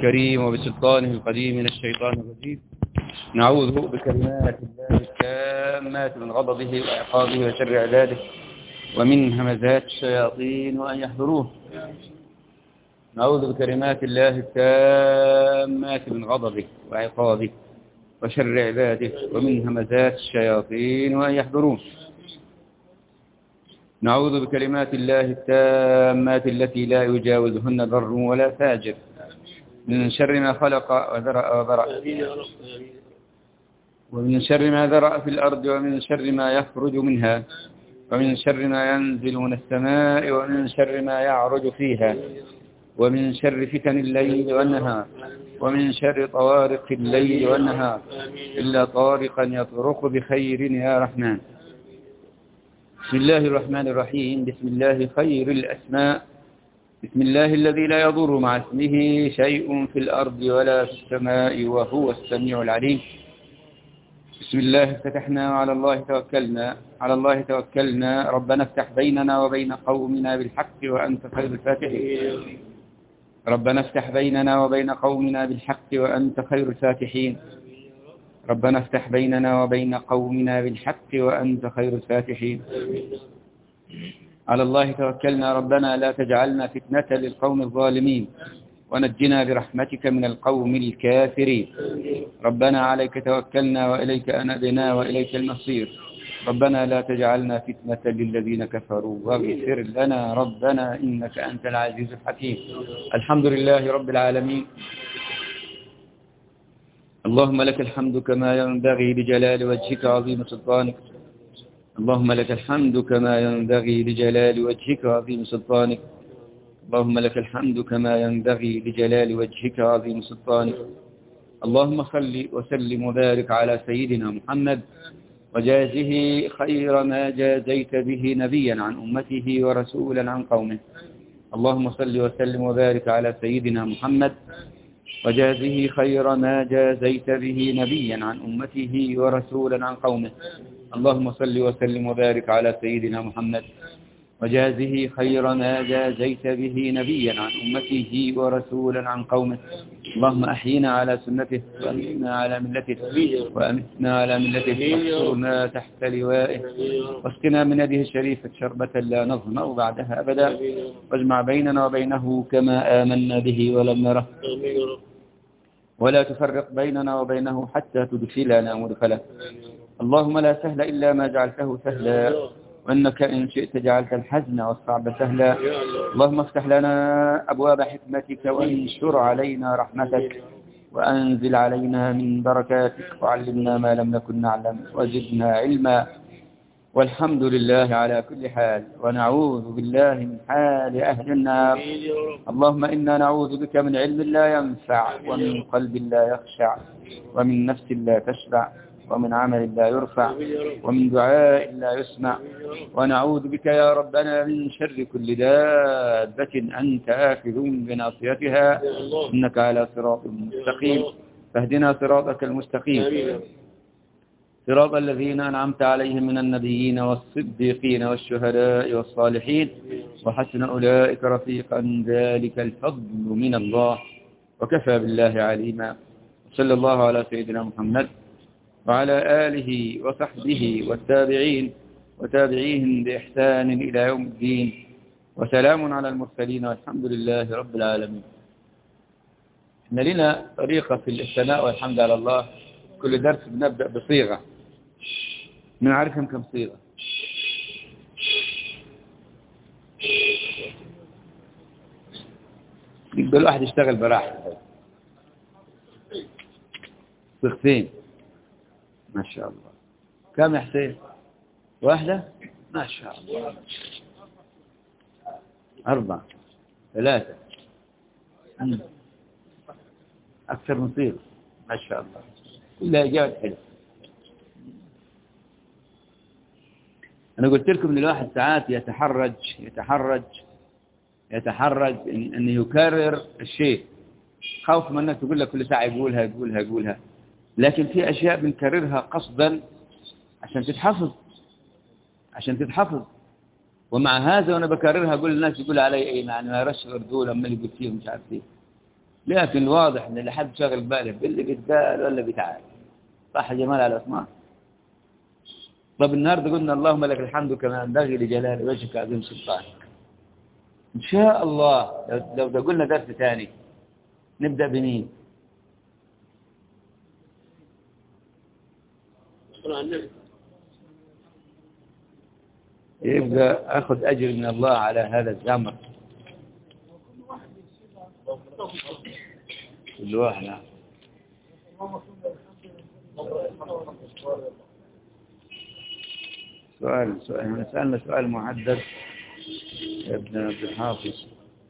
الكريم وبسلطانه القديم من الشيطان الرجيم. نعوذ بكلمات الله التامات من غضبه وعقابه وشر عباده ومن همزات الشياطين وأن يحضروه. نعوذ بكلمات الله التامات من غضبه وعقابه وشر عباده ومن همزات الشياطين وأن يحضروه. نعوذ بكلمات الله التامات التي لا يجاوزهن بر ولا فاجر من شر ما خلق وذرأ ومن شر ما ذرأ في الأرض ومن شر ما يخرج منها ومن شر ما ينزل من السماء ومن شر ما يعرج فيها ومن شر فتن الليل والنهار ومن شر طوارق الليل والنهار إلا طارقا يطرق بخير يا رحمن. بسم الله الرحمن الرحيم. بسم الله خير الأسماء. بسم الله الذي لا يضر مع اسمه شيء في الأرض ولا في السماء وهو السميع العليم. بسم الله افتتحنا وعلى الله توكلنا. على الله توكلنا. ربنا افتح بيننا وبين قومنا بالحق وأنت خير الفاتحين. ربنا افتح بيننا وبين قومنا بالحق وأنت خير الفاتحين. ربنا افتح بيننا وبين قومنا بالحق وأنت خير الفاتحين. على الله توكلنا. ربنا لا تجعلنا فتنة للقوم الظالمين ونجنا برحمتك من القوم الكافرين. ربنا عليك توكلنا وإليك أنبنا وإليك المصير. ربنا لا تجعلنا فتنة للذين كفروا واغفر لنا ربنا إنك أنت العزيز الحكيم. الحمد لله رب العالمين. اللهم لك الحمد كما ينبغي لجلال وجهك عظيم سلطانك. اللهم لك الحمد كما ينبغي لجلال وجهك عظيم سلطانك. اللهم لك الحمد كما ينبغي لجلال وجهك عظيم سلطانك. اللهم صل وسلم وبارك على سيدنا محمد وجازه خير ما جازيت به نبيا عن أمته ورسولا عن قومه. اللهم صل وسلم وبارك على سيدنا محمد وجازه خير ما جازيت به نبيا عن أمته ورسولا عن قومه. اللهم صل وسلم وبارك على سيدنا محمد وجازه خير ما جازيت به نبيا عن أمته ورسولا عن قومه. اللهم أحينا على سنته وأمتنا على ملته وأمتنا على ملته واحشرنا تحت لوائه واسقنا من يده الشريفة شربة لا نظمأ بعدها أبدا واجمع بيننا وبينه كما آمنا به ولم نره ولا تفرق بيننا وبينه حتى تدخلنا مدخله. اللهم لا سهل إلا ما جعلته سهلا وإنك إن شئت جعلت الحزن والصعب سهلا. اللهم افتح لنا أبواب حكمتك وانشر علينا رحمتك وأنزل علينا من بركاتك وعلمنا ما لم نكن نعلم وزدنا علما. والحمد لله على كل حال ونعوذ بالله من حال أهل النار. اللهم إنا نعوذ بك من علم لا ينفع ومن قلب لا يخشع ومن نفس لا تشبع ومن عمل لا يرفع ومن دعاء لا يسمع. ونعوذ بك يا ربنا من شر كل دابة أنت آخذ بناصيتها إنك على صراط مستقيم. فاهدنا صراطك المستقيم صراط الذين أنعمت عليهم من النبيين والصديقين والشهداء والصالحين وحسن أولئك رفيقا. ذلك الفضل من الله وكفى بالله عليما. صلى الله على سيدنا محمد وعلى آله وصحبه والتابعين وتابعيهم بإحسان إلى يوم الدين وسلام على المرسلين والحمد لله رب العالمين. احنا لنا طريقة في الثناء والحمد على الله. كل درس بنبدأ بصيغة نعرفهم كم صيغة. يبقى الواحد يشتغل براحته. صيغتين ما شاء الله. كم يا حسين؟ واحدة ما شاء الله. 4 3 أكثر من صيغة ما شاء الله. كلها إجابة حلوة. أنا قلت لكم إن الواحد ساعات يتحرج إن يكرر الشيء خوف من أنك تقول لك كل ساعة يقولها. لكن في أشياء بنكررها قصدا عشان تتحفظ. ومع هذا وأنا بكررها أقول للناس يقول علي إيه يعني ما يرش أردول أما اللي قلت فيه مش عارف إيه. لكن واضح ان اللي حد شاغل باله باللي بيتقال ولا بيتعال. صح جمال على الاسماء. طب النهارده قلنا اللهم لك الحمد كما ينبغي لجلال وجهك عظيم سلطانك. ان شاء الله لو ده قلنا درس ثاني نبدا بمين؟ يبقى اخذ اجر من الله على هذا الامر. كل واحد. سؤال احنا سألنا سؤال محدد يا ابن عبد الحافظ.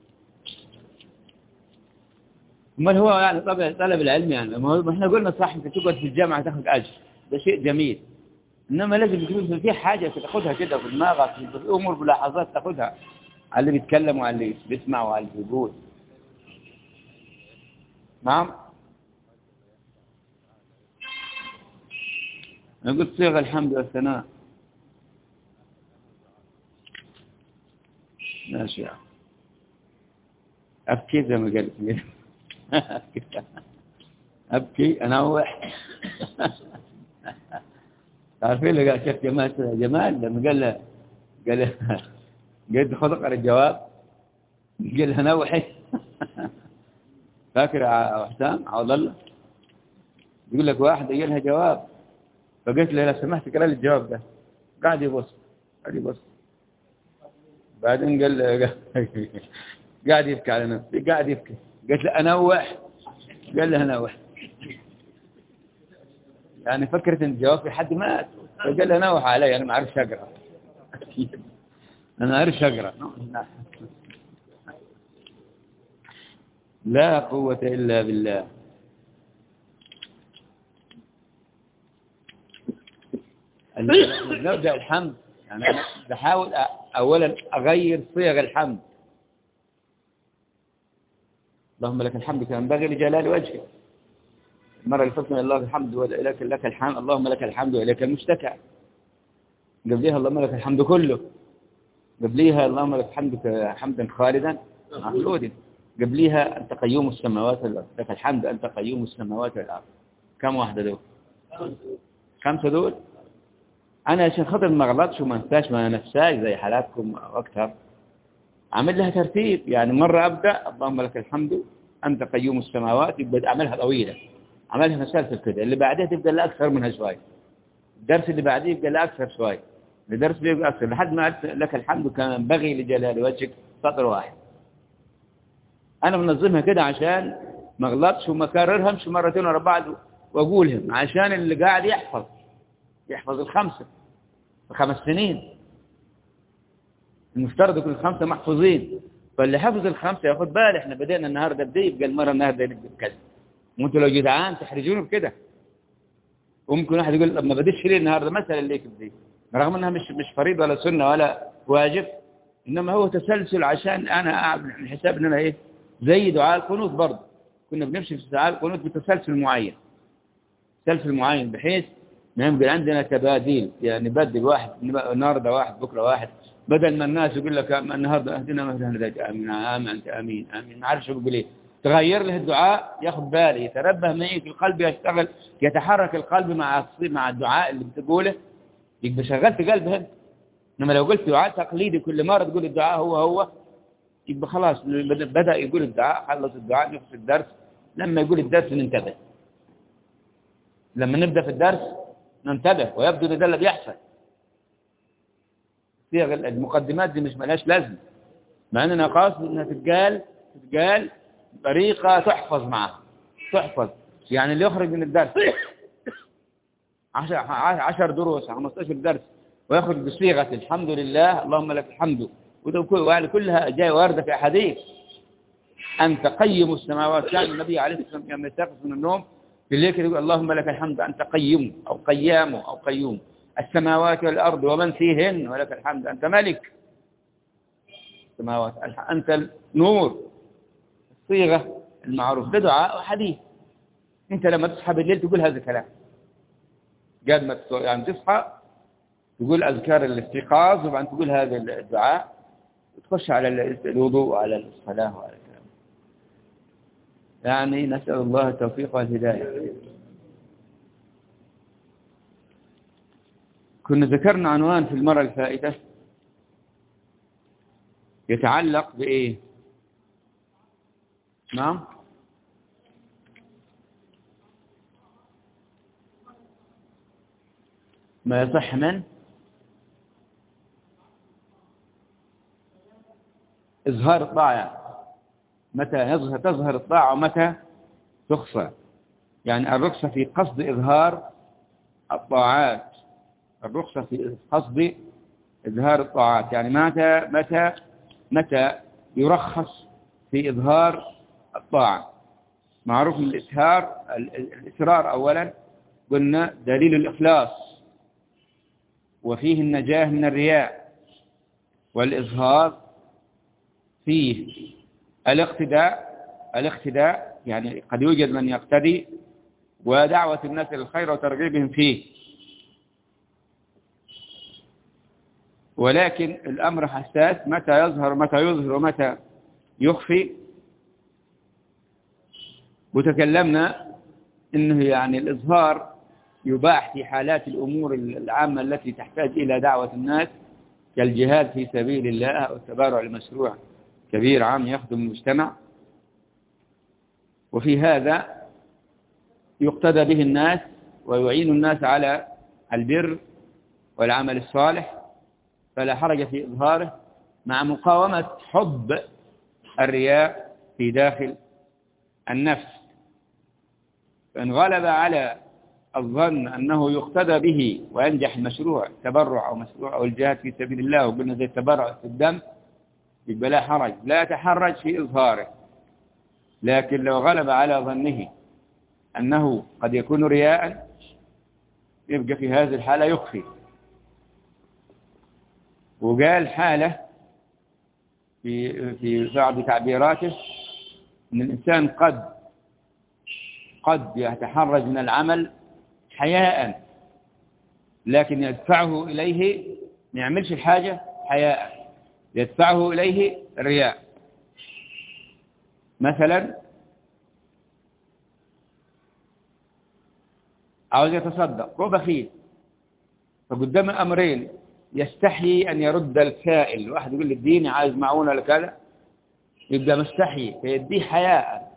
امال هو يعني طبعا طلب العلم يعني ما احنا قلنا صح انت تقعد في الجامعه تاخذ اجر ده شيء جميل، انما لازم يكون في حاجه تاخذها كده في دماغك، في امور ملاحظات تاخذها على اللي بيتكلم وعلى اللي بيسمع وعلى اللي بيقول. نعم انا قلت صيغ الحمد والثناء. ماشي يعني ابكي زي ما قلت لي. ابكي انوح. تعرفين اللي قال شيخ جمال لما قال خذ على الجواب قال لها نوحي. فاكر يا حسام عوض الله يقول لك واحد قال لها جواب فقلت له لو سمحت اقرا لي الجواب ده. قاعد يبص بعدين قاعد يبكي على نفسه قاعد يبكي. قلت له انوح قال لها نوح يعني فكرت ان الجواب في حد مات فقال لها نوح علي انا ما اعرفش اقرا. انا ما اعرفش اقرا. لا قوة الا بالله. نبدأ الحمد يعني أنا بحاول أولا أغير صيغ الحمد. اللهم لك الحمد كما ينبغي لجلال وجهك. المرة اللي فاتت الله الحمد وإليك لك الحمد اللهم لك الحمد وإليك المشتكى. قبليها اللهم لك الحمد كله. قبليها اللهم لك الحمد حمدا خالدا مخلودا. قبليها أنت قيوم السماوات والأرض. لك الحمد أنت قيوم السماوات والأرض. كم واحدة دول؟ 5 دول. أنا عشان خاطر ما غلطش وما انساش ما نفساش زي حالاتكم وأكثر عمل لها ترتيب. يعني مرة أبدأ اللهم لك الحمد أنت قيوم السماوات يبقى أعملها طويلة عملها مسلسل كده. اللي بعدها تبقى لا أكثر منها شوي. الدرس اللي بعديه يبقى لا أكثر شوي. الدرس اللي يبقى أكثر لحد ما لك الحمد كما ينبغي لجلال وجهك سطر واحد. أنا منظمها كده عشان ما أغلطش وما أكررهمش مرتين ورا بعض وأقولهم عشان اللي قاعد يحفظ ال5 في 5 سنين. المفترض يكون ال5 محفوظين. فاللي حفظ ال5 ياخد باله احنا بدأنا النهارده بدي يبقى المره النهارده نبدا بكذا. وانتوا لو جدعان تحرجوني بكده. وممكن واحد يقول طب ما بديش ليه النهارده مثلا ليه كده رغم انها مش فريضه ولا سنه ولا واجب انما هو تسلسل عشان انا اعمل الحساب ان انا ايه زي دعاء القنوت برضه كنا بنمشي في دعاء القنوت بتسلسل معين. تسلسل معين بحيث ما يبقى عندنا تباديل يعني بدل واحد النهارده واحد بكره واحد بدل ما الناس يقول لك النهارده اهدنا مثلا ذاك امين انت امين ما عارف شو بيقول ايه تغير له الدعاء ياخذ باله يتربه معي في القلب يشتغل يتحرك القلب مع الدعاء اللي بتقوله يبقى شغلت قلبه. انما لو قلت دعاء تقليدي كل مره تقول الدعاء هو يبقى خلاص بدا يقول الدعاء خلص الدعاء نفس الدرس. لما يقول الدرس ننتبه. لما نبدا في الدرس ننتبه ويبدو ان ده اللي بيحصل. صيغ المقدمات دي مش ملهاش لازمه مع اننا قاصد انها تتقال بطريقه تحفظ معها تحفظ. يعني اللي يخرج من الدرس 10 دروس 15 درس ويخرج بصيغه الحمد لله اللهم لك الحمد وده كلها جايه وارده في احاديث. انت قيم السماوات. كان النبي عليه الصلاه والسلام لما يستيقظ من النوم في الليل يقول اللهم لك الحمد أنت قيم أو قيام أو قيوم السماوات والأرض ومن فيهن ولك الحمد أنت ملك السماوات أنت النور. الصيغة المعروف ده دعاء وحديث. أنت لما تصحى بالليل تقول هذا الكلام قبل ما يعني تصحى تقول أذكار الاستيقاظ وبعدين تقول هذا الدعاء وتخش على الوضوء وعلى الصلاة وعلى الكلام. يعني نسأل الله التوفيق والهداية. كنا ذكرنا عنوان في المرة الفائتة يتعلق بإيه؟ نعم، ما يصح من إظهار الطاعة، متى تظهر الطاعة ومتى تخفى. يعني الرخصة في قصد إظهار الطاعات، الرخصة في قصد إظهار الطاعات، يعني متى يرخص في إظهار الطاعة. معروف الإصرار أولا قلنا دليل الإخلاص وفيه النجاة من الرياء، والإظهار فيه الاقتداء يعني قد يوجد من يقتدي، ودعوة الناس إلى الخير وترغيبهم فيه. ولكن الأمر حساس، متى يظهر ومتى يخفي. وتكلمنا إنه يعني الإظهار يباح في حالات الأمور العامة التي تحتاج إلى دعوة الناس، كالجهاد في سبيل الله والتبرع لمشروع كبير عام يخدم المجتمع، وفي هذا يقتدى به الناس ويعين الناس على البر والعمل الصالح، فلا حرج في إظهاره، مع مقاومة حب الرياء في داخل النفس. فإن غلب على الظن أنه يقتدى به وينجح المشروع، تبرع أو مشروع أو الجهاد في سبيل الله، وقلنا زي التبرع في الدم، يبقى لا حرج، لا يتحرج في إظهاره. لكن لو غلب على ظنه أنه قد يكون رياء، يبقى في هذه الحالة يخفي. وقال حالة في بعض تعبيراته أن الإنسان قد يتحرج من العمل حياء، لكن يدفعه إليه، ما يعملش الحاجة حياء، يدفعه إليه الرياء. مثلا عاوز يتصدق، هو بخيل، فقدام أمرين، يستحيي أن يرد السائل. واحد يقول لي اديني، عايز معونة لكذا، يبقى مستحيي فيديه حياء.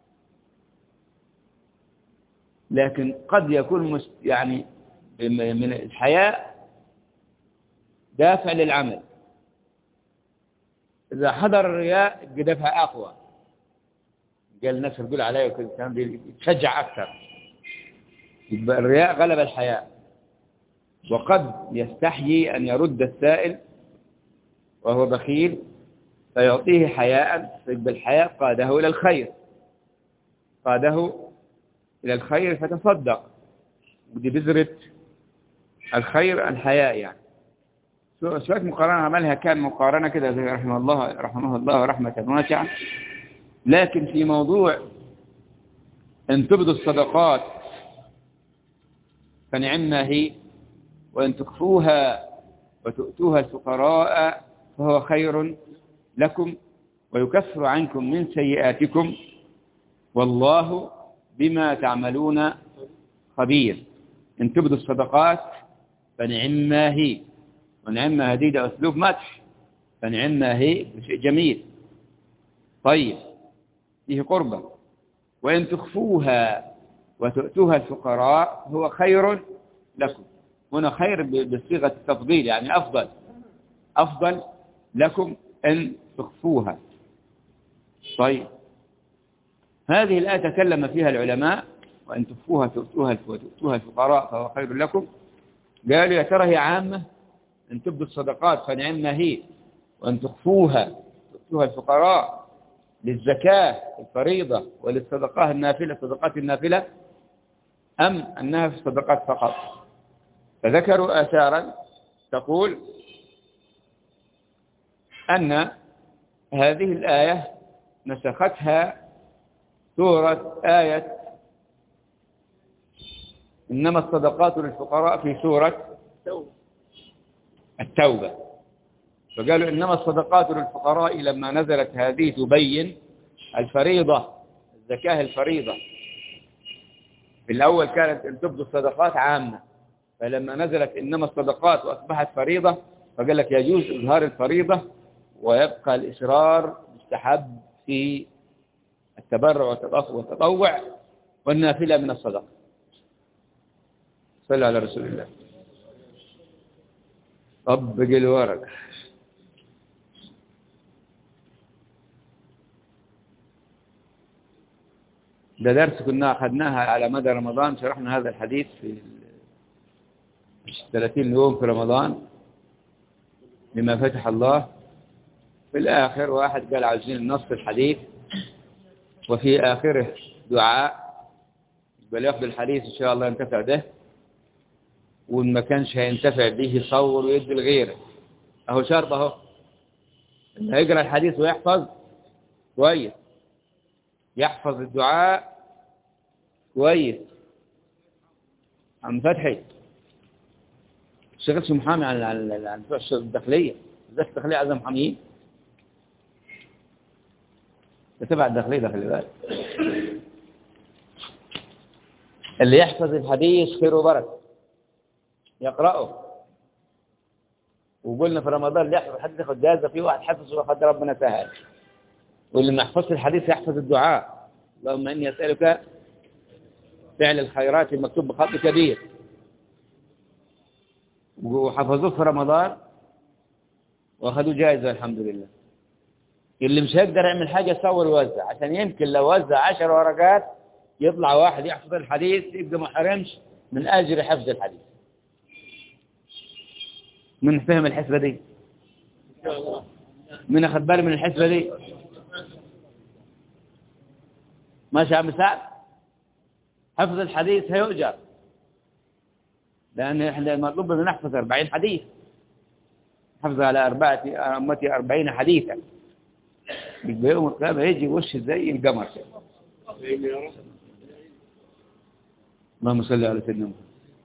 لكن قد يكون يعني من الحياء دافع للعمل. إذا حضر الرياء يبقى دافع أقوى، قال الناس يقول عليه وكذا كان يتشجع أكثر، يبقى الرياء غلب الحياء. وقد يستحيي أن يرد السائل وهو بخيل فيعطيه حياء، فيبقى الحياء قاده إلى الخير فتصدق، ودي بذرة الخير الحياء. يعني شوية مقارنة عملها، كان مقارنة كده زي رحمه الله رحمة واسعة. لكن في موضوع أن تبدوا الصدقات فنعمها هي، وأن تخفوها وتؤتوها الفقراء فهو خير لكم ويكفر عنكم من سيئاتكم والله بما تعملون خبير. إن تبدوا الصدقات فنعمها هي، ونعمها هدي ده أسلوب مدح، فنعمها هي شيء جميل طيب فيه قربة. وإن تخفوها وتؤتوها الفقراء هو خير لكم. هنا خير بصيغة التفضيل، يعني أفضل لكم أن تخفوها. طيب هذه الآية تكلم فيها العلماء، وأن تخفوها وتؤتوها الفقراء فهو خير لكم. قالوا يا ترى هي عامة، أن تبدوا الصدقات فنعمها هي، وأن تخفوها وتؤتوها الفقراء للزكاة الفريضة وللصدقات النافلة، أم أنها في الصدقات فقط؟ فذكروا آثارا تقول أن هذه الآية نسختها آية إنما الصدقات للفقراء في سورة التوبة. فقالوا إنما الصدقات للفقراء لما نزلت هذه تبين الفريضة زكاة الفريضة. في الأول كانت أن تبدو الصدقات عامة، فلما نزلت إنما الصدقات وأصبحت فريضة فقال لك يجوز إظهار الفريضة ويبقى الإسرار مستحب في التبرع والتطوع والنافلة من الصدقة. صلى على رسول الله. طبق الورق. ده درس كنا أخذناها على مدى رمضان، شرحنا هذا الحديث في 30 يوم في رمضان لما فتح الله. في الآخر واحد قال عايزين نص الحديث وفي آخره دعاء، بل ياخذ الحديث إن شاء الله ينتفع به، وإن ما كانش هينتفع به يصور ويدي لغيره. أهو شرط أهو، اللي هيقرأ الحديث ويحفظ كويس، يحفظ الدعاء كويس. عم فتحي اشتغلت محامي عن بتوع الداخلية، ذات الداخلية عايزة محاميين، تبع الداخلية ده خلي بالك. اللي يحفظ الحديث خير وبركة يقرأه. وقلنا في رمضان اللي يحفظ الحديث ياخد جائزة، في واحد حفظ وخد ربنا سهل. واللي ما يحفظش الحديث يحفظ الدعاء، اللهم إني أسألك فعل الخيرات المكتوب بخط كبير. وحفظوه في رمضان واخذوا جائزة الحمد لله. اللي مش هيقدر يعمل حاجة يصور ويوزع، عشان يمكن لو وزع 10 ورقات يطلع واحد يحفظ الحديث يبقى ما حرمش من أجر حفظ الحديث. من فهم الحسبة دي؟ من أخذ باله من الحسبة دي؟ ماشي يا عم سعد؟ حفظ الحديث هيؤجر، لأن إحنا مطلوب أن نحفظ 40 حديث، حفظ على 40 حديثا. يبقى يوم القيامة يجي وش زي القمر. اللهم صل على سيدنا محمد.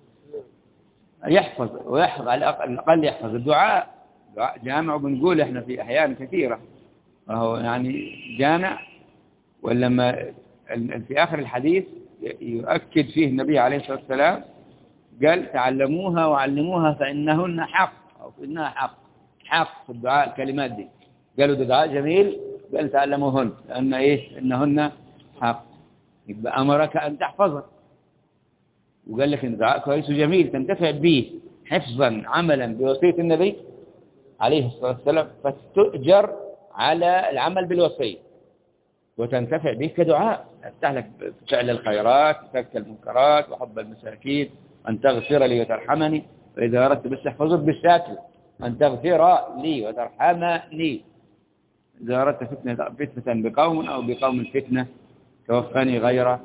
يحفظ ويحفظ على الأقل يحفظ الدعاء. دعاء جامع، وبنقول إحنا في أحيان كثيرة وهو يعني جامع، ولما في آخر الحديث يؤكد فيه النبي عليه الصلاة والسلام قال تعلموها وعلموها فإنهن حق، أو فإنها حق في الدعاء. الكلمات دي قالوا ده دعاء جميل، قال تعلموهن لأن إيه؟ إنهن حق. يبقى أمرك أن تحفظها، وقال لك إن دعاء كويس وجميل تنتفع به حفظا عملا بوصية النبي عليه الصلاة والسلام، فتؤجر على العمل بالوصية وتنتفع به كدعاء. يفتح لك فعل الخيرات، ترك المنكرات، وحب المساكين، أن تغفر لي وترحمني، وإذا أردت بس احفظك بالشاكل أن تغفر لي وترحمني، إذا أردت فتنة بقوم أو بقوم فتنة توفاني غير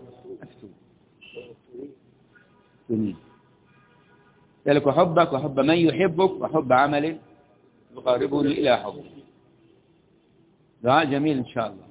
مفتون. ذلك وحبك وحب من يحبك وحب عمل يقاربني إلى حبك. دعاء جميل إن شاء الله.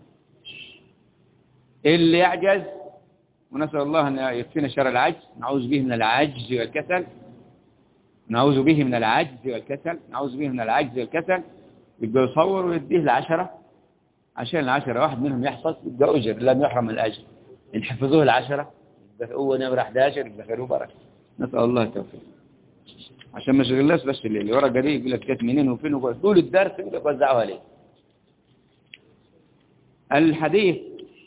اللي يعجز، ونسأل الله أن يكفينا شر العجز، نعوذ به من العجز والكسل، نعوذ به من العجز والكسل، نعوذ به من العجز والكسل. يبقى يصور ويديه ل10 عشان ال10 واحد منهم يحفظ يبقى أجر، لم يحرم الأجر. إن حفظوه ال10 يبقى هو نمرة 11 يبقى خير وبركة. نسأل الله التوفيق. عشان ما شغلناش بس اللي ورقة دي يقول لك كانت منين وفين، وقول طول الدرس يقول لك وزعوها ليه. الحديث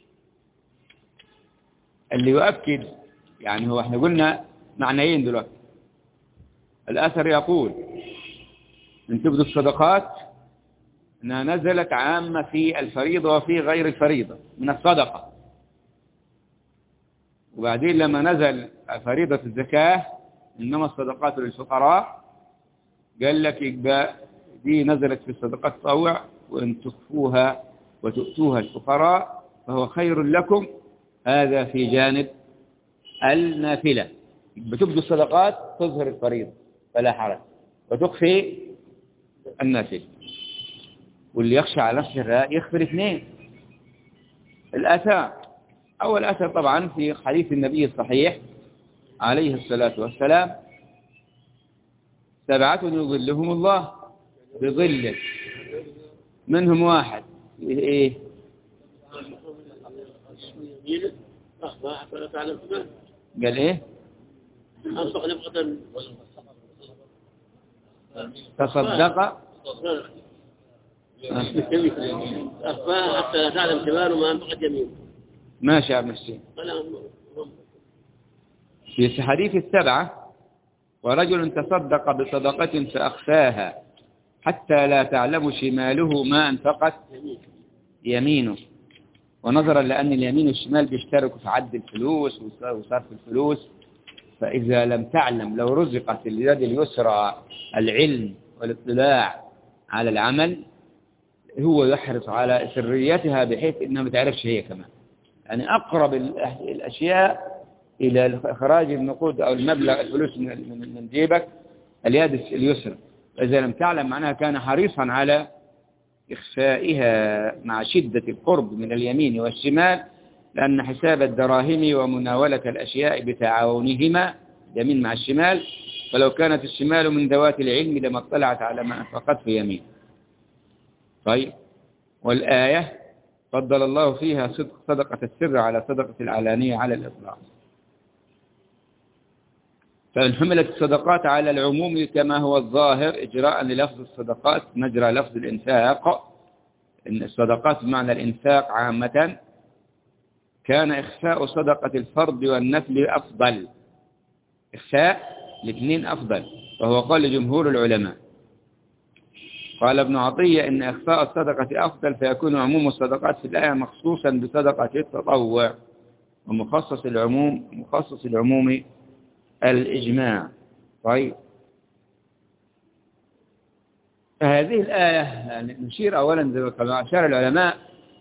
اللي يؤكد، يعني هو احنا قلنا معنيين دلوقتي. الأثر يقول ان تبدو الصدقات انها نزلت عامة في الفريضة وفي غير الفريضة من الصدقة، وبعدين لما نزل فريضة الزكاة إنما الصدقات للفقراء، قال لك يبقى دي نزلت في الصدقات التطوع، وإن تخفوها وتؤتوها الفقراء فهو خير لكم. هذا في جانب النافلة. بتبدو الصدقات تظهر الفريضة فلا حرج، وتخفي النافلة. واللي يخشى على نفسه الرياء يخفر 2. الآثار، أول أثر طبعا في حديث النبي الصحيح عليه الصلاة والسلام: 7 يظلهم الله بظله، منهم واحد إيه؟ يمينه أخفى حتى لا تعلم شماله. قال إيه؟ أنفق نفقة تصدق أخفى حتى لا تعلم شماله ما أنفقت يمينه. ماشي يا ابن السين. في حديث السبعة: ورجل تصدق بصدقة فأخفاها حتى لا تعلم شماله ما أنفقت يمينه. ونظرا لأن اليمين والشمال بيشتركوا في عد الفلوس وصرف الفلوس، فإذا لم تعلم لو رزقت اليد اليسرى العلم والاطلاع على العمل، هو يحرص على سريتها بحيث إنها ما تعرفش هي كمان. يعني أقرب الأشياء إلى إخراج النقود أو المبلغ الفلوس من جيبك اليد اليسرى. إذا لم تعلم معناها كان حريصا على إخفائها مع شدة القرب من اليمين والشمال، لأن حساب الدراهم ومناولة الأشياء بتعاونهما اليمين مع الشمال، فلو كانت الشمال من ذوات العلم لما اطلعت على ما أنفقت في يمين. طيب، والآية فضل الله فيها صدقة السر على صدقة العلانية على الإطلاق. فإن حملت الصدقات على العموم كما هو الظاهر إجراء للفظ الصدقات مجرى لفظ الإنفاق، إن الصدقات بمعنى الإنفاق عامة، كان إخفاء صدقة الفرض والنفل أفضل. إخفاء الاثنين أفضل، وهو قول جمهور العلماء. قال ابن عطية إن إخفاء الصدقة أفضل، فيكون عموم الصدقات في الآية مخصوصا بصدقة التطوع، ومخصص العموم الإجماع. طيب، فهذه الآية يعني نشير أولا كما أشار العلماء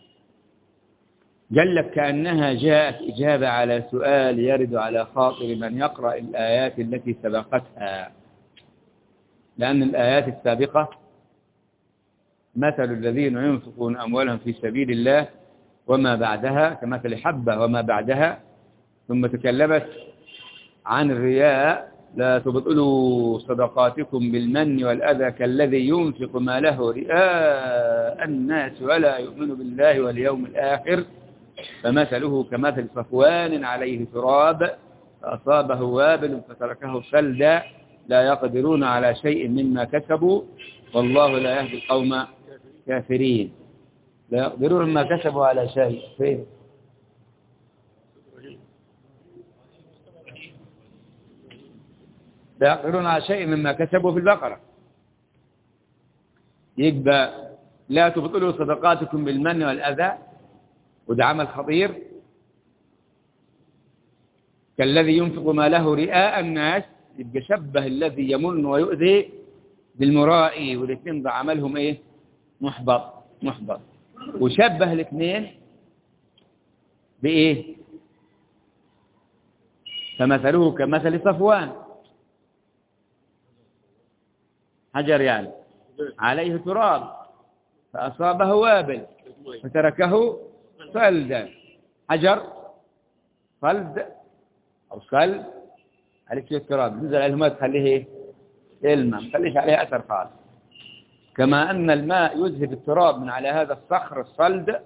جلت كأنها جاءت إجابة على سؤال يرد على خاطر من يقرأ الآيات التي سبقتها، لأن الآيات السابقة مثل الذين ينفقون أموالهم في سبيل الله وما بعدها كمثل حبة وما بعدها، ثم تكلمت عن الرياء: لا تبطلوا صدقاتكم بالمن والأذى كالذي ينفق ماله رئاء الناس ولا يؤمن بالله واليوم الآخر، فمثله كمثل صفوان عليه تراب فأصابه وابل فتركه صلدا لا يقدرون على شيء مما كسبوا والله لا يهدي القوم الكافرين. لا يقدرون مما كسبوا على شيء. فين؟ لا يقدرون على شيء مما كسبوا في البقرة. يبقى لا تبطلوا صدقاتكم بالمن والأذى، وده عمل خطير، كالذي ينفق ماله رئاء الناس، يبقى شبه الذي يمن ويؤذي بالمرائي، والاثنين ده عملهم ايه؟ محبط. وشبه الاثنين بايه؟ فمثله كمثل صفوان، حجر يعني عليه تراب فأصابه وابل فتركه صلدا. حجر صلد أو صلد عليه شوية تراب، نزل عليه الماء تخليه ايه؟ الماء، ما تخليش عليه أثر خالص. كما أن الماء يذهب التراب من على هذا الصخر الصلد،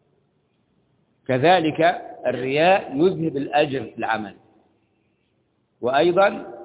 كذلك الرياء يذهب الأجر في العمل. وأيضا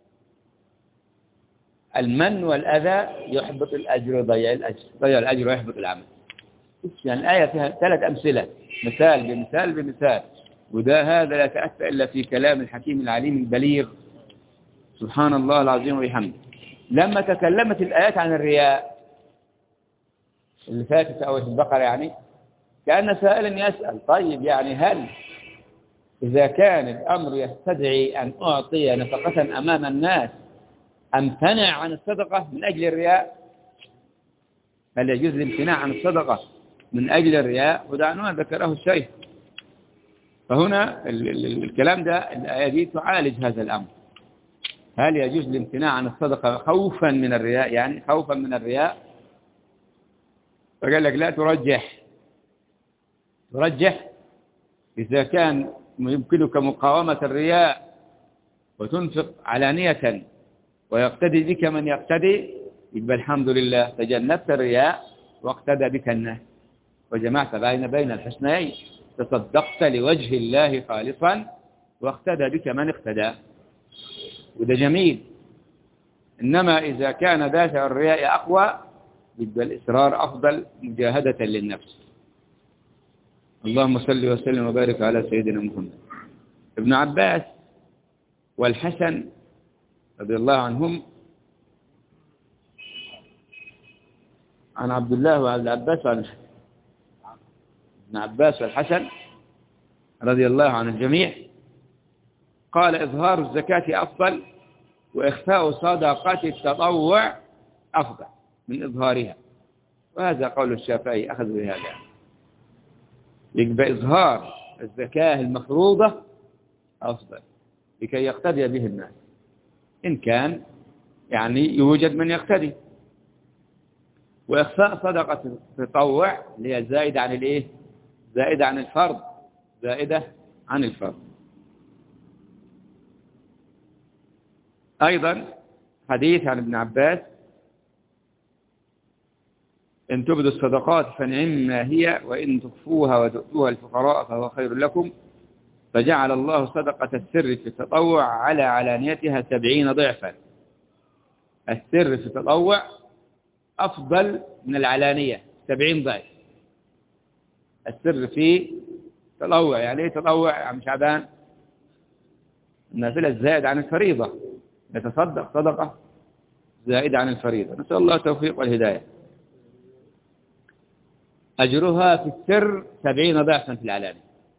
المن والأذى يحبط الأجر ويضيع الأجر ويحبط العمل. يعني الآية فيها 3 أمثلة، مثال بمثال بمثال، هذا لا يتأتى إلا في كلام الحكيم العليم البليغ سبحان الله العظيم وبحمده. لما تكلمت الآيات عن الرياء اللي فاتت أو في البقرة، يعني كأن سائلا يسأل: طيب يعني هل إذا كان الأمر يستدعي أن أعطي نفقة أمام الناس أمتنع عن الصدقة من أجل الرياء؟ هل يجوز الامتناع عن الصدقة من أجل الرياء؟ وده عنوان ذكره الشيخ. فهنا الكلام ده الآية دي تعالج هذا الأمر. هل يجوز الامتناع عن الصدقة خوفا من الرياء؟ يعني خوفا من الرياء. فقال لك لا، ترجح إذا كان يمكنك مقاومة الرياء وتنفق علانية ويقتدي بك من يقتدي، يبقى الحمد لله تجنبت الرياء واقتدى بك الناس وجمعت بين الحسنيين. تصدقت لوجه الله خالصا واقتدى بك من اقتدى، وده جميل. إنما إذا كان دافع الرياء أقوى يبقى الإصرار أفضل مجاهدة للنفس. اللهم صل وسلم وبارك على سيدنا محمد. ابن عباس والحسن رضي الله عنهم، عن عبد الله وعبد العباس وعن الحسن، ابن عباس والحسن رضي الله عن الجميع، قال إظهار الزكاة أفضل وإخفاء صدقات التطوع أفضل من إظهارها، وهذا قول الشافعي أخذ بهذا. يبقى إظهار الزكاة المفروضة أفضل لكي يقتدي به الناس، إن كان يعني يوجد من يقتدي. وإخفاء صدقة التطوع اللي هي زائدة عن الإيه؟ زائدة عن الفرض، زائدة عن الفرض. أيضا حديث عن ابن عباس: إن تبدوا الصدقات فنعما هي وإن تخفوها وتؤتوها الفقراء فهو خير لكم، فجعل الله صدقة السر في التطوع على علانيتها 70 ضعفا. السر في التطوع أفضل من العلانية 70 ضعف. السر في تطوع، يعني ايه تطوع يا عم شعبان؟ النافلة الزائد عن الفريضة، يتصدق صدقة زائدة عن الفريضة. نسأل الله التوفيق والهداية. أجرها في السر 70 ضعفا في العلانية.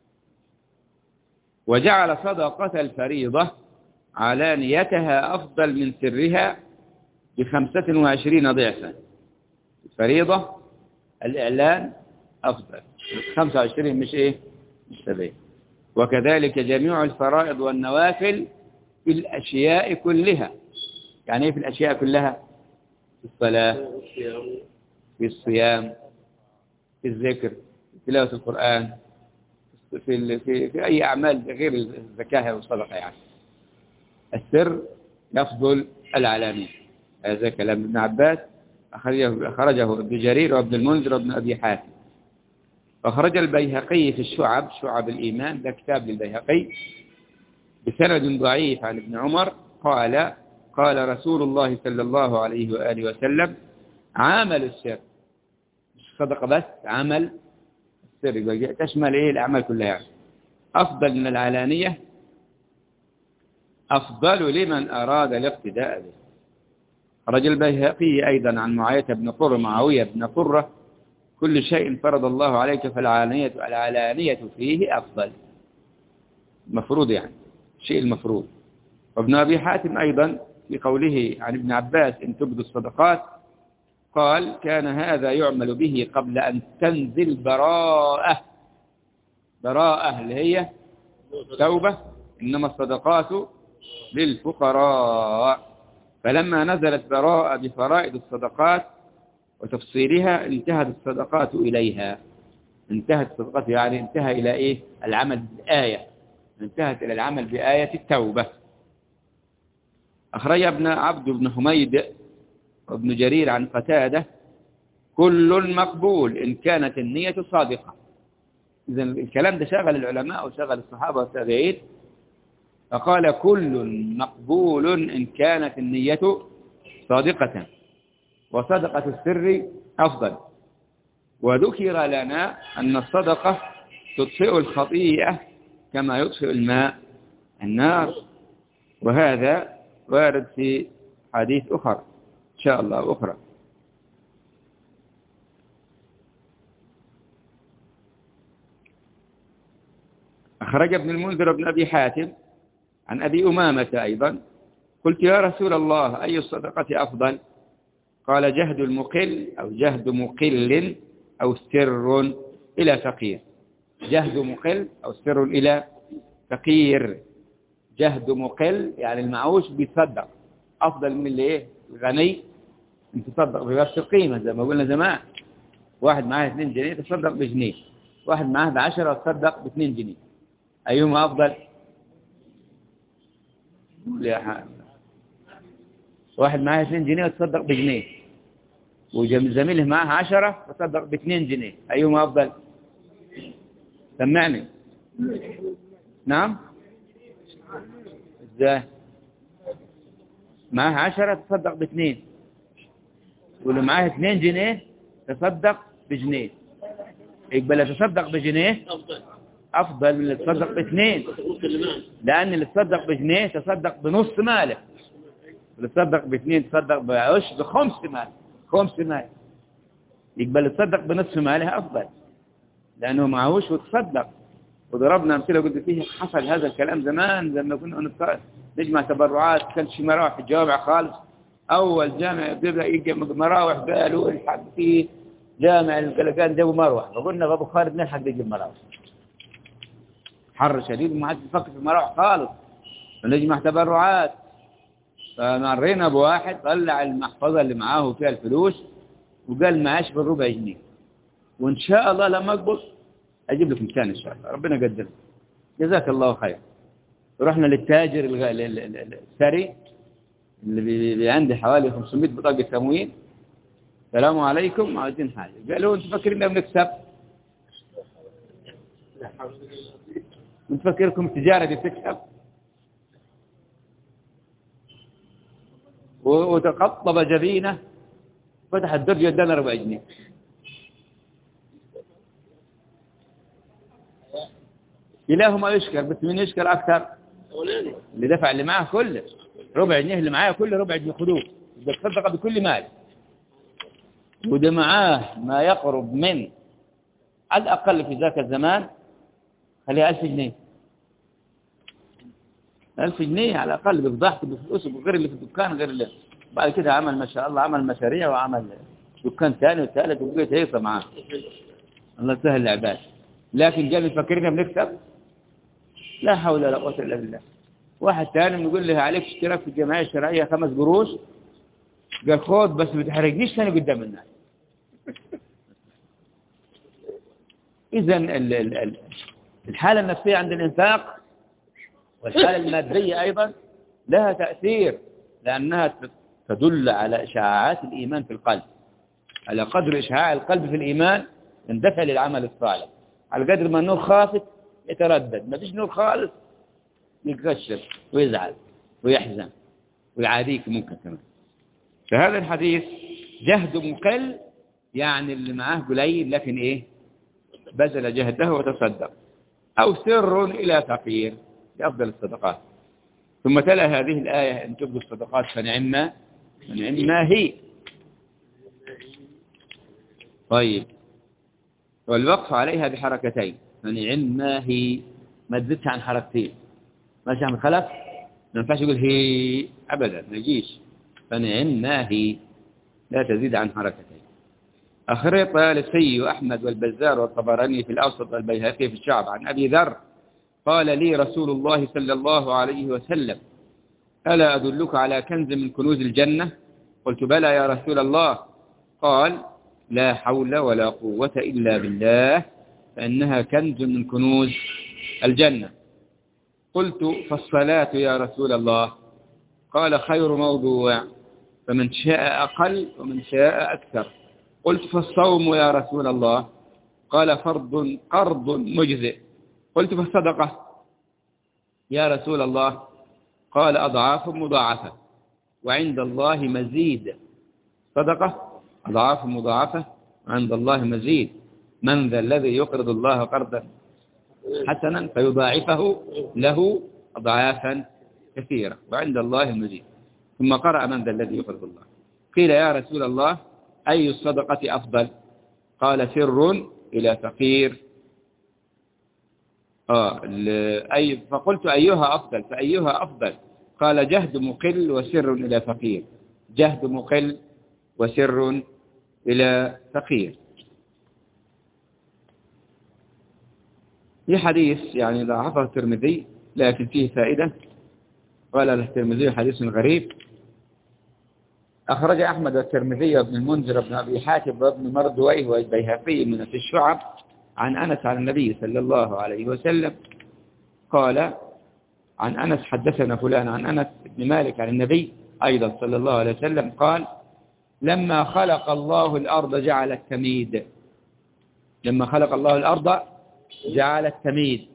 وجعل صدقة الفريضة علانيتها أفضل من سرها ب25 ضعفا. الفريضة الإعلان أفضل، 25 مش إيه؟ مش 70. وكذلك جميع الفرائض والنوافل في الأشياء كلها. يعني إيه في الأشياء كلها؟ في الصلاة، في الصيام، في الذكر، في تلاوة القرآن، في أي أعمال غير الزكاة والصدقة. يعني السر يفضل العلانية. هذا كلام ابن عباس، أخرجه ابن جرير وابن المنذر وابن أبي حاتم. أخرج البيهقي في الشعب، شعب الإيمان، ده كتاب للبيهقي، بسند ضعيف عن ابن عمر قال رسول الله صلى الله عليه وآله وسلم: عمل السر، مش صدقة بس، عمل السر تشمل إيه؟ الأعمال كلها. يعني أفضل من العلانية، أفضل لمن أراد الاقتداء به. خرج البيهقي أيضا عن معاوية بن قرة: كل شيء فرض الله عليك فالعلانية فيه أفضل. مفروض، يعني الشيء المفروض. وابن أبي حاتم أيضا في قوله عن ابن عباس: إن تبدوا الصدقات، قال: كان هذا يعمل به قبل أن تنزل براءة اللي هي توبة، إنما الصدقات للفقراء. فلما نزلت براءة بفرائض الصدقات وتفصيلها انتهت الصدقات إليها. انتهت الصدقات يعني انتهى إلى إيه؟ العمل بآية، انتهت إلى العمل بآية التوبة. أخرج ابن عبد بن حميد وابن جرير عن قتادة: كل مقبول إن كانت النية صادقة. إذن الكلام ده شغل العلماء وشغل الصحابة والتابعين، فقال: كل مقبول إن كانت النية صادقة، وصدقة السر أفضل. وذكر لنا أن الصدقة تطفئ الخطيئة كما يطفئ الماء النار، وهذا وارد في حديث أخرى إن شاء الله أخرى. أخرج ابن المنذر بن أبي حاتم عن أبي أمامة أيضا: قلت يا رسول الله أي الصدقة أفضل؟ قال: جهد المقل أو جهد مقل أو سر إلى فقير. جهد مقل أو سر إلى فقير. جهد مقل يعني المعوش بيتصدق أفضل من اللي إيه؟ الغني يتصدق بنفس القيمة، زي ما قلنا زمان. واحد معاه 2 جنيه يتصدق بجنيه، واحد معاه ب10 يتصدق ب2 جنيه. أيهما أفضل؟ واحد معاه 2 جنيه يتصدق بجنيه، وزميله معاه 10 يتصدق ب2 جنيه. أيهما أفضل؟ سمعني. نعم ازاي؟ معاه 10 تصدق ب2، واللي معاه 2 جنيه تصدق بجنيه، يقبل يتصدق بجنيه أفضل من اللي تصدق ب2، لأن اللي تصدق بجنيه تصدق بنص ماله، اللي تصدق ب2 تصدق بخمس ماله، خمس ماله، يقبل يتصدق بنصف ماله أفضل لأنه معهوش وتصدق. وضربنا أمثلة قلت فيه حصل هذا الكلام زمان لما كنا نجمع تبرعات، كانت شي مراوح في الجامع خالص، أول جامع بيبدأ يجي مراوح، قالوا الحق في جامع القلقان جابوا مروح، فقلنا أبو خالد نلحق نجيب مراوح، حر شديد وما عاد نفكر في المراوح خالص، فنجمع تبرعات. فمرينا بواحد طلع المحفظة اللي معاه فيها الفلوس وقال معاش بالربع جنيه، وإن شاء الله لما أقبض أجيب لكم ثاني إن شاء الله، ربنا قدر، جزاك الله خير. رحنا للتاجر الثري اللي عنده حوالي 500 بطاقة تموين، السلام عليكم عايزين حاجة، قالوا أنت فكرنا بنكسب؟ أنت فكركم التجارة دي تكسب؟ وتقطب جبينه، فتح الدرج ادانا 4 جنيه. إله ما يشكر، بس من يشكر أكثر؟ اللي دفع اللي معاه كله 4 جنيه، اللي معاه كله 4 جنيه خذوه، بتصدق بكل مال. وده معاه ما يقرب من على الأقل في ذاك الزمان خليها 1000 جنيه، 1000 جنيه على الأقل بفضحته بفلوسه، غير اللي في الدكان، غير اللي بعد كده عمل ما شاء الله، عمل مشاريع وعمل دكان ثاني وثالث وبقيت هيصة معاه، الله سهل العباد. لكن قال يفكرنا بنكسب؟ لا حول ولا قوة إلا بالله. واحد ثاني يقول له عليك اشتراك في الجمعية الشرعية 5 قروش، قال خذ بس بتحرجنيش ثاني قدام الناس. إذا الحالة النفسية عند الإنفاق والحالة المادية أيضا لها تأثير، لأنها تدل على إشعاعات الإيمان في القلب. على قدر إشعاع القلب في الإيمان يندفع للعمل الصالح، على قدر ما النور خافت يتردد، ما فيش نور خالص يتغشر ويزعل ويحزن ويعاديك ممكن كمان. فهذا الحديث جهد مقل، يعني اللي معاه قليل لكن إيه بذل جهده وتصدق، أو سر إلى فقير لأفضل الصدقات. ثم تلا هذه الآية إن تبدوا الصدقات فنعم ما هي. طيب، والوقف عليها بحركتين، فنعم ما هي، ما تزيدش عن حركتين، ماشي عم خلف، ما ينفعش يقول هي أبدا، ما يجيش، فنعم ما هي لا تزيد عن حركتين. أخرط للسي وأحمد والبزار والطبراني في الأوسط والبيهقي في الشعب عن أبي ذر قال لي رسول الله صلى الله عليه وسلم ألا أدلك على كنز من كنوز الجنة؟ قلت بلى يا رسول الله. قال لا حول ولا قوة إلا بالله، فإنها كنز من كنوز الجنة. قلت فالصلاة يا رسول الله؟ قال خير موضوع، فمن شاء أقل ومن شاء أكثر. قلت فالصوم يا رسول الله؟ قال قرض مجزئ. قلت فالصدقة يا رسول الله؟ قال أضعاف مضاعفة وعند الله مزيد. صدقة أضعاف مضاعفة وعند الله مزيد. من ذا الذي يقرض الله قرضا حسنا فيضاعفه له أضعافا كثيرة وعند الله مزيد. ثم قرأ من ذا الذي يقرض الله. قيل يا رسول الله أي الصدقة أفضل؟ قال سر إلى فقير. فقلت أيها أفضل؟ فأيها أفضل؟ قال جهد مقل وسر إلى فقير. جهد مقل وسر إلى فقير. في حديث يعني ضعفه الترمذي لكن فيه فائدة. قال الترمذي حديث غريب. أخرج أحمد والترمذي وابن المنذر وابن أبي حاتم وابن مردويه والبيهقي من في الشعب عن أنس عن النبي صلى الله عليه وسلم قال عن أنس حدثنا فلان عن أنس بن مالك عن النبي أيضا صلى الله عليه وسلم قال لما خلق الله الأرض جعل التميد. لما خلق الله الأرض جعل التمييز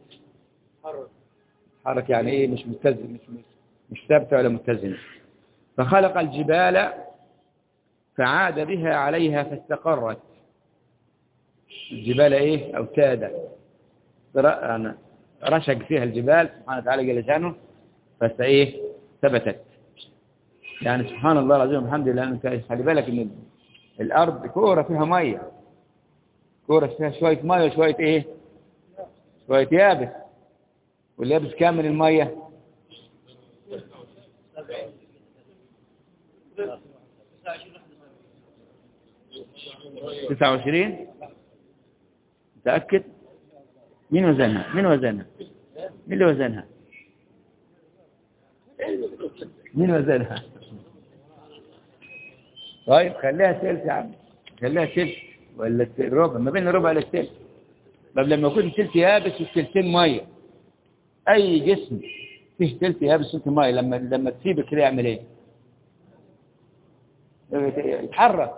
حرك يعني ايه مش متزن مش ثابته ولا متزنه. فخلق الجبال فعاد بها عليها فاستقرت. الجبال ايه اوتادا رشق فيها الجبال سبحانه وتعالى جل شانه فايه ثبتت. يعني سبحان الله العظيم الحمد لله. انت خلي بالك ان الارض كوره فيها ميه، كوره فيها شويه ميه وشويه ايه شويه يابس، واليابس كامل الميه 29. متأكد؟ مين وزنها؟ مين اللي وزنها؟ مين وزنها؟ طيب خليها تلت يا عم، خليها تلت ولا الربع، ما بين الربع والتلت. طب لما يكون تلت يابس والتلتين ميه، اي جسم فيه تلت يابس وتلت ميه لما تسيبه كده يعمل ايه؟ يتحرك.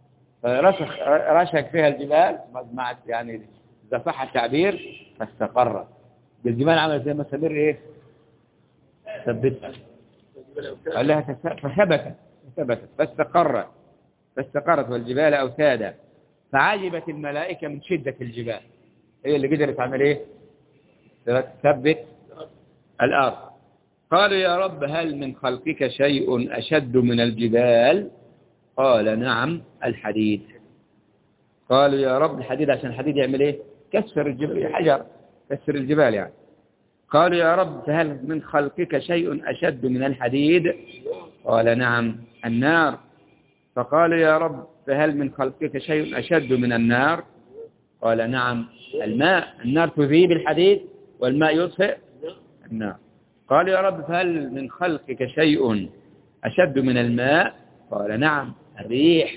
رشق فيها الجبال مع يعني زفحها التعبير فاستقرت. الجبال عملت زي مسامير ايه ثبتها، قال لها فثبتت فاستقرت والجبال اوتادا فعجبت الملائكه من شده الجبال. هي اللي قدرت تعمل ايه تثبت الارض. قالوا يا رب هل من خلقك شيء اشد من الجبال؟ قال نعم الحديد. قالوا يا رب الحديد عشان الحديد يعمل ايه كسر الجبال، حجر كسر الجبال يعني. قالوا يا رب فهل من خلقك شيء أشد من الحديد؟ قال نعم النار. فقالوا يا رب فهل من خلقك شيء أشد من النار؟ قال نعم الماء. النار تذيب الحديد والماء يطفئ النار. قالوا يا رب فهل من خلقك شيء أشد من الماء؟ قال نعم الريح.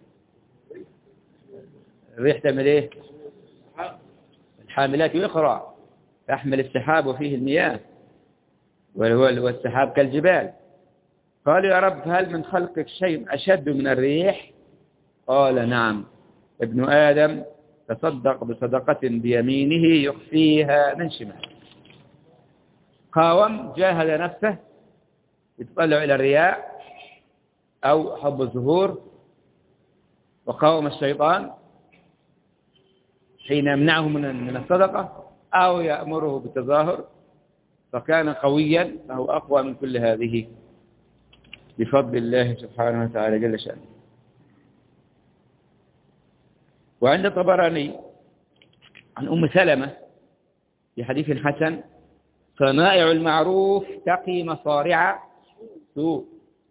الريح تعمل ايه الحاملات يقرأ يحمل السحاب وفيه المياه والسحاب كالجبال. قال يا رب هل من خلقك شيء أشد من الريح؟ قال نعم ابن آدم تصدق بصدقة بيمينه يخفيها من شماله. قاوم جاهد نفسه يتطلع إلى الرياء أو حب الظهور، وقاوم الشيطان حين يمنعه من الصدقة أو يأمره بالتظاهر، فكان قويا فهو أقوى من كل هذه بفضل الله سبحانه وتعالى جل شأنه. وعند الطبراني عن أم سلمة في حديث حسن صنائع المعروف تقي مصارع سوء،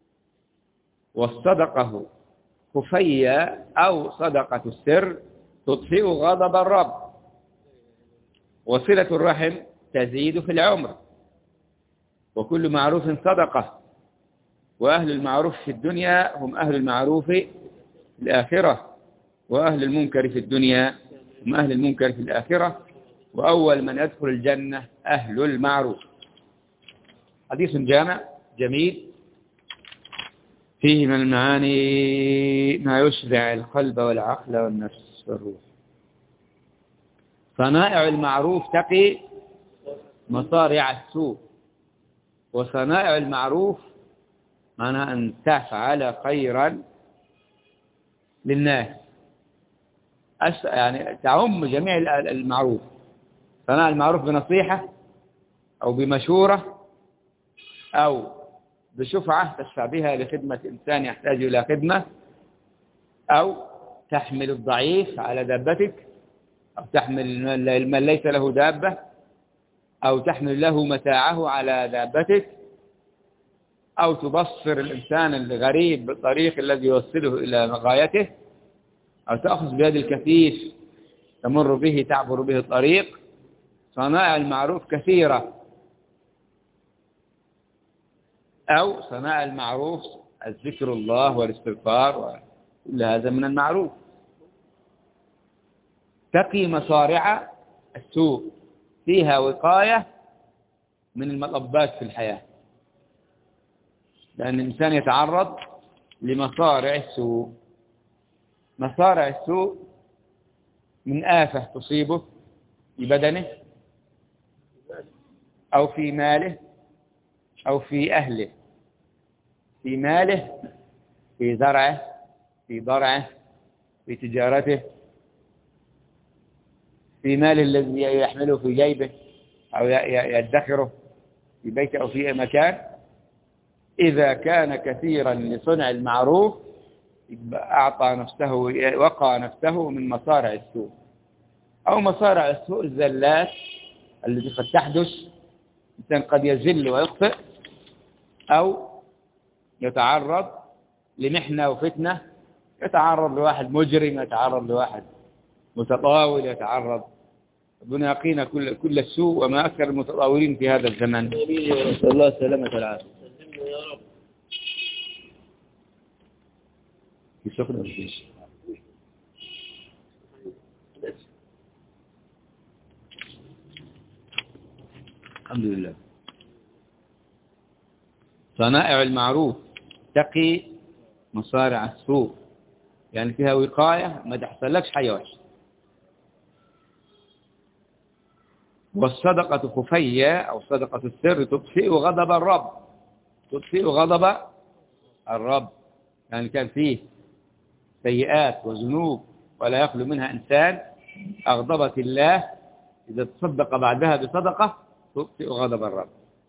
والصدقة خفية أو صدقة السر تطفئ غضب الرب، وصلة الرحم تزيد في العمر، وكل معروف صدقة، وأهل المعروف في الدنيا هم أهل المعروف في الآخرة، وأهل المنكر في الدنيا هم أهل المنكر في الآخرة، وأول من يدخل الجنة أهل المعروف. حديث جامع جميل فيه من المعاني ما يشبع القلب والعقل والنفس والروح. صنائع المعروف تقي مصارع السوء، وصنائع المعروف معنى أن تفعل خيرا للناس، يعني تعم جميع المعروف. صنائع المعروف بنصيحة أو بمشورة أو بشفعة تشفع بها لخدمة إنسان يحتاج إلى خدمة، أو تحمل الضعيف على دابتك، أو تحمل من ليس له دابة، أو تحمل له متاعه على دابتك، أو تبصر الإنسان الغريب بالطريق الذي يوصله إلى غايته، أو تأخذ بيد الكفيف تمر به تعبر به الطريق. صنائع المعروف كثيرة. أو صنائع المعروف الذكر الله والاستغفار وكل هذا من المعروف. تقي مصارع السوء فيها وقاية من المطبات في الحياة، لأن الإنسان يتعرض لمصارع السوء. مصارع السوء من آفة تصيبه في بدنه أو في ماله أو في أهله. في ماله، في زرعه، في ضرعه، في تجارته، في ماله الذي يحمله في جيبه أو يدخره في بيته أو في مكان. إذا كان كثيرا لصنع المعروف أعطى نفسه، وقع نفسه من مصارع السوء. أو مصارع السوء الزلات التي قد تحدث، الإنسان قد يزل ويخطئ أو يتعرض لمحنة وفتنة، يتعرض لواحد مجرم، يتعرض لواحد متطاول، يتعرض. ربنا يقينا كل السوء، وما أكثر المتطاولين في هذا الزمان. نسأل الله السلامة والعافية. يسخن فيش. الحمد لله. صنائع المعروف تقي مصارع السوء، يعني فيها وقاية ما تحصلكش حاجة وحشة. والصدقة خفية أو صدقة السر تطفئ غضب الرب، تطفئ غضب الرب. يعني كان فيه سيئات وذنوب ولا يخلو منها إنسان أغضبت الله، إذا تصدق بعدها بصدقة تطفئ غضب الرب.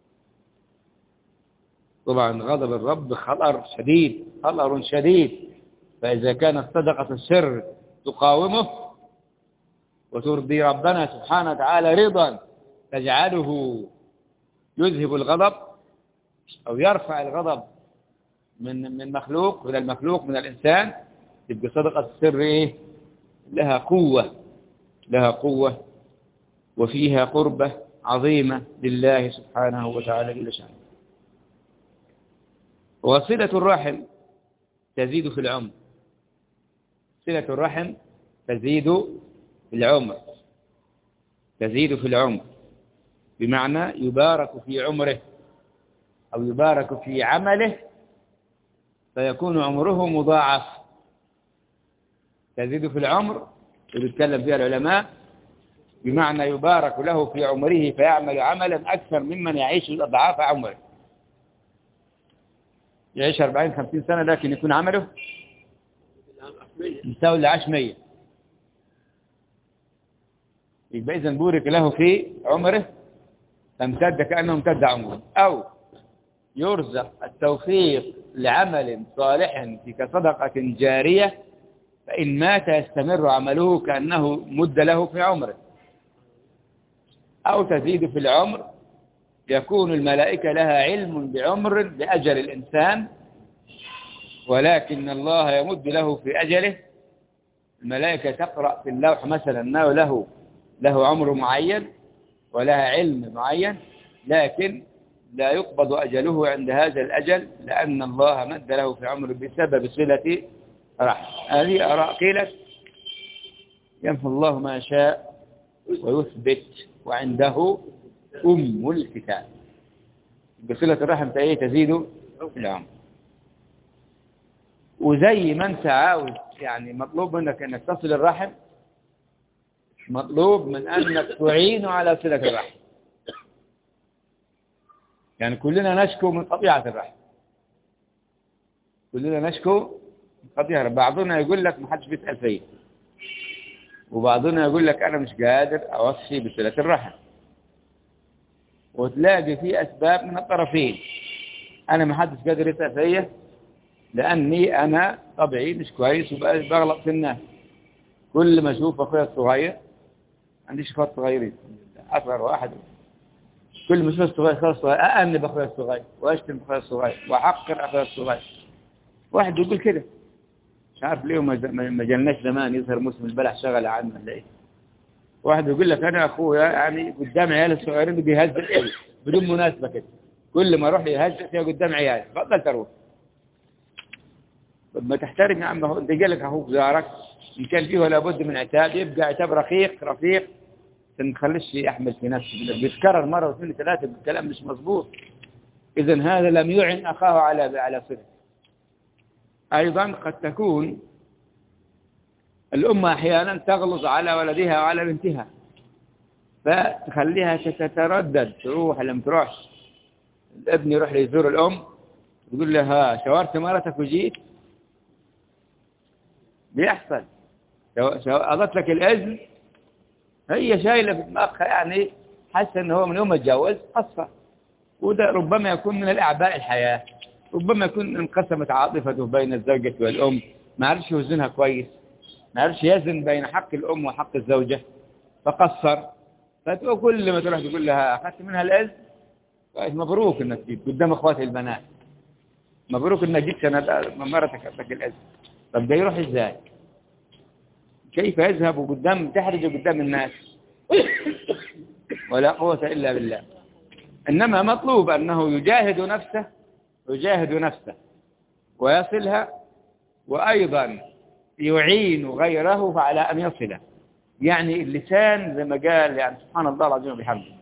طبعا غضب الرب خطر شديد، خطر شديد. فإذا كانت صدقة السر تقاومه وترضي ربنا سبحانه وتعالى رضا تجعله يذهب الغضب أو يرفع الغضب من مخلوق، من المخلوق من الإنسان، تبقى صدقة السر إيه؟ لها قوة، لها قوة وفيها قربة عظيمة لله سبحانه وتعالى جل شأنه. وصلة الرحم تزيد في العمر. صلة الرحم تزيد في العمر، تزيد في العمر، بمعنى يبارك في عمره أو يبارك في عمله فيكون عمره مضاعف. تزيد في العمر يتكلم فيها العلماء بمعنى يبارك له في عمره فيعمل عملا أكثر ممن يعيش أضعاف عمره. يعيش 40-50 سنة لكن يكون عمله يساوي اللي عاش 100. يبقى إذن بورك له في عمره فامتد كأنه امتد عمره. أو يرزق التوفيق لعمل صالح كصدقة جارية، فإن مات يستمر عمله كأنه مد له في عمره. أو تزيد في العمر، يكون الملائكة لها علم بعمر بأجل الإنسان، ولكن الله يمد له في أجله. الملائكة تقرأ في اللوح مثلا أنه له عمر معين ولها علم معين، لكن لا يقبض أجله عند هذا الأجل، لأن الله مد له في عمره بسبب صلة رحم. هذه آراء قيلت يمحو الله ما شاء ويثبت وعنده أم الكتاب. بصلة الرحم تزيد في العمر. وزي ما أنت عاوز، يعني مطلوب منك أنك تصل الرحم، مطلوب من أنك تعين على صلة الرحم. يعني كلنا نشكو من قطيعة الرحم، كلنا نشكو من قطيعة الرحم. بعضنا يقول لك ما حدش بيسأل فيه، وبعضنا يقول لك أنا مش قادر أوصي بصلة الرحم. وتلاقي فيه أسباب من الطرفين. أنا ما حدش قادر يسأل فيه لأني أنا طبعي مش كويس وبغلط في الناس. كل ما أشوف أخويا الصغير، عنديش أخوات صغيرين، أصغر واحد، كل ما أشوف أخويا الصغير أأنب أخويا الصغير وأشتم أخويا الصغير وأحقر أخويا الصغير. واحد يقول كده، مش عارف ليه ما جالناش زمان يظهر موسم البلح شغل عنه ولا إيه. واحد يقول لك أنا أخويا يعني قدام عيال الصغيرين بيهزق إيه بدون مناسبة كده، كل ما أروح يهزق فيها قدام عيالي. فضل تروح ما تحترم يا عم. انت جالك اخوك زارك، ان كان فيه ولا بد من عتاب، يبقى عتاب رفيق ما تخليش يحمل في نفسه. بيتكرر مره واثنين وثلاثه بالكلام مش مظبوط، اذا هذا لم يعن اخاه على صله. ايضا قد تكون الامه احيانا تغلظ على ولدها وعلى بنتها، فتخليها تتردد تروح لم تروحش. الابن يروح يزور الأم تقول لها شاورت مرتك وجيت، بيحصل. أضت لك الإذن، هي شايلة في دماغها يعني حاسة إن هو من يوم ما اتجوز قصة. وده ربما يكون من الأعباء الحياة، ربما يكون انقسمت عاطفته بين الزوجة والأم، ما عرفش يوزنها كويس، ما عرفش يزن بين حق الأم وحق الزوجة فقصر. فتقول كل ما تروح تقول لها أخذت منها الإذن، مبروك إنك جيت قدام أخواتي البنات، مبروك إنك جيت سنة مرتك أخذت الإذن. طب ده يروح إزاي؟ كيف يذهب قدام تحرج قدام الناس؟ ولا قوة إلا بالله. إنما مطلوب أنه يجاهد نفسه ويصلها، وأيضا يعين غيره على أن يصله. يعني اللسان زي ما قال يعني سبحان الله العظيم وبحمده،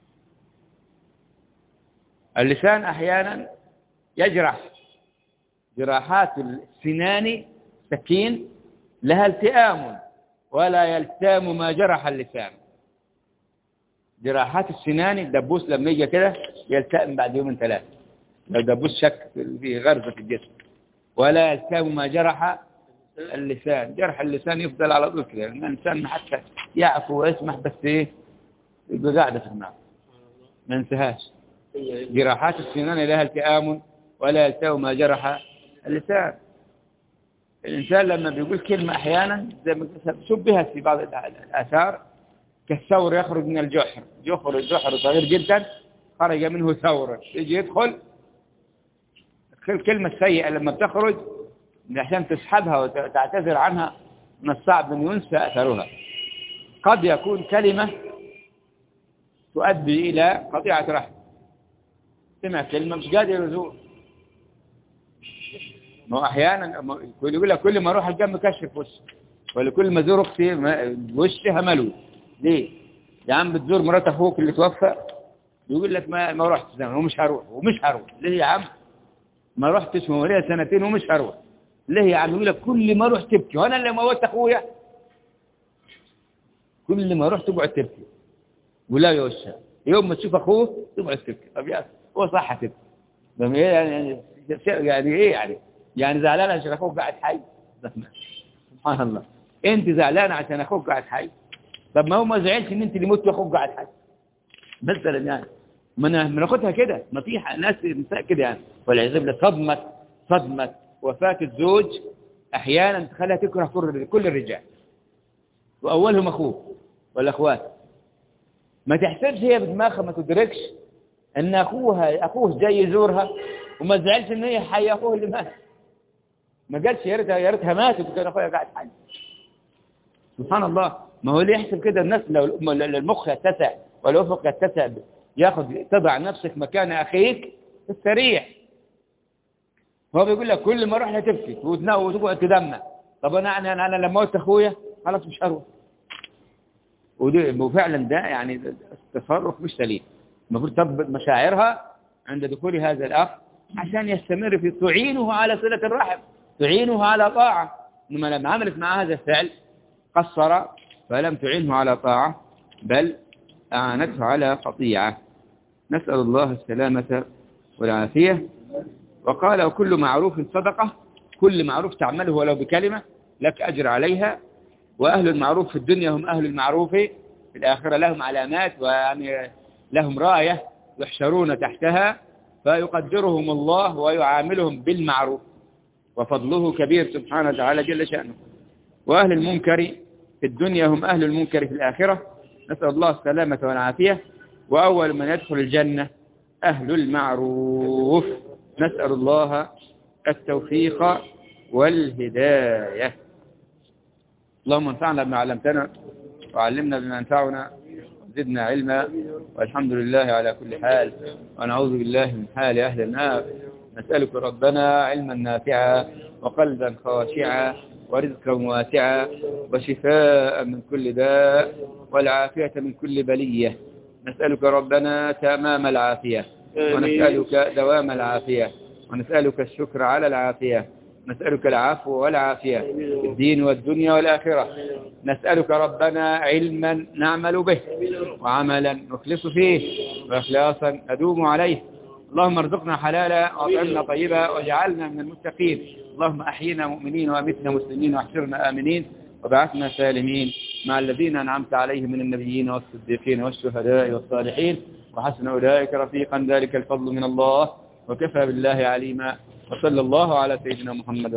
اللسان أحيانا يجرح جراحات السنان، سكين لها التئام ولا يلتام ما جرح اللسان. جراحات السنان الدبوس لما يجي كده يلتئم بعد يومين ثلاثة، لو دبوس شك في غرزة في الجسم، ولا يلتام ما جرح اللسان. جرح اللسان يفضل على طول كده، الإنسان حتى يعفو ويسمح بس إيه يبقى قاعدة في النار ما انتهاش. جراحات السنان لها التئام ولا يلتام ما جرح اللسان. الإنسان لما بيقول كلمة أحيانا زي ما شبهت في بعض الآثار كالثور يخرج من الجحر، جحر صغير جدا خرج منه ثور، يجي يدخل الكلمة السيئة لما بتخرج عشان تسحبها وتعتذر عنها من الصعب أن ينسى أثرها. قد يكون كلمة تؤدي إلى قطيعة رحم، سمع كلمة مش قادر يزور. ما هو أحيانا يقول لك كل ما أروح الجنب كشف وشي، ولا كل ما أزور أختي وشها ملوي. ليه؟ يا عم بتزور مرات أخوك اللي توفى، يقول لك ما رحت زمان ومش هروح. ليه يا عم؟ ما رحتش موليها سنتين ومش هروح. ليه يا عم؟ يقول لك كل ما أروح تبكي، وأنا اللي موت أخويا. كل ما أروح تقعد تبكي ولا يوشها، يوم ما تشوف أخوه تقعد تبكي. طب يا هو صح تبكي يعني إيه يعني زعلان عشان أخوك قاعد حي؟ سبحان الله، أنت زعلان عشان أخوك قاعد حي؟ طب ما هو ما زعلش إن أنت اللي مت وأخوك قاعد حي مثلا يعني. ما ناخدها كده، ما في ناس نساء كده يعني، والعياذ بالله. صدمة وفاة الزوج أحيانا تخليها تكره كل الرجال، وأولهم أخوه والأخوات. ما تحسبش هي بدماغها، ما تدركش أن أخوه جاي يزورها وما زعلش إن هي حي أخوه اللي مات. ما قالش يا ريتها ماتت وكان أخويا قاعد حي. سبحان الله. ما هو اللي يحسب كده الناس، لو المخ يتسع والأفق يتسع تضع نفسك مكان أخيك السريع. هو بيقول لك كل ما اروح تبكي وتقعد تدمع. طب أنا لما موت أخويا خلاص مش هروح. وفعلا ده يعني تصرف مش سليم. المفروض تضبط مشاعرها عند دخول هذا الأخ عشان يستمر في تعينه على صلة الرحم، تعينه على طاعة. إنما لما عملت مع هذا الفعل قصر فلم تعينه على طاعة بل أعانته على قطيعة. نسأل الله السلامة والعافية. وقال وكل معروف صدقة، كل معروف تعمله ولو بكلمة لك أجر عليها. وأهل المعروف في الدنيا هم أهل المعروف في الآخرة، لهم علامات ويعني لهم راية يحشرون تحتها فيقدرهم الله ويعاملهم بالمعروف، وفضله كبير سبحانه وتعالى جل شأنه. وأهل المنكر في الدنيا هم أهل المنكر في الآخرة، نسأل الله السلامة والعافية. وأول من يدخل الجنة أهل المعروف، نسأل الله التوفيق والهداية. اللهم انفعنا بما علمتنا وعلمنا بما ينفعنا وزدنا علما، والحمد لله على كل حال، ونعوذ بالله من حال أهل النار. نسألك ربنا علما نافعا وقلبا خاشعا ورزقا واسعا وشفاء من كل داء والعافية من كل بلية. نسألك ربنا تمام العافية، ونسألك دوام العافية، ونسألك الشكر على العافية، نسألك العفو والعافية في الدين والدنيا والآخرة. نسألك ربنا علما نعمل به وعملا نخلص فيه وإخلاصا ندوم عليه. اللهم ارزقنا حلالا وأطعمنا طيبا واجعلنا من المتقين. اللهم أحينا مؤمنين وأمتنا مسلمين واحشرنا آمنين وبعثنا سالمين مع الذين أنعمت عليهم من النبيين والصديقين والشهداء والصالحين وحسن أولئك رفيقا. ذلك الفضل من الله وكفى بالله عليما. وصلى الله على سيدنا محمد.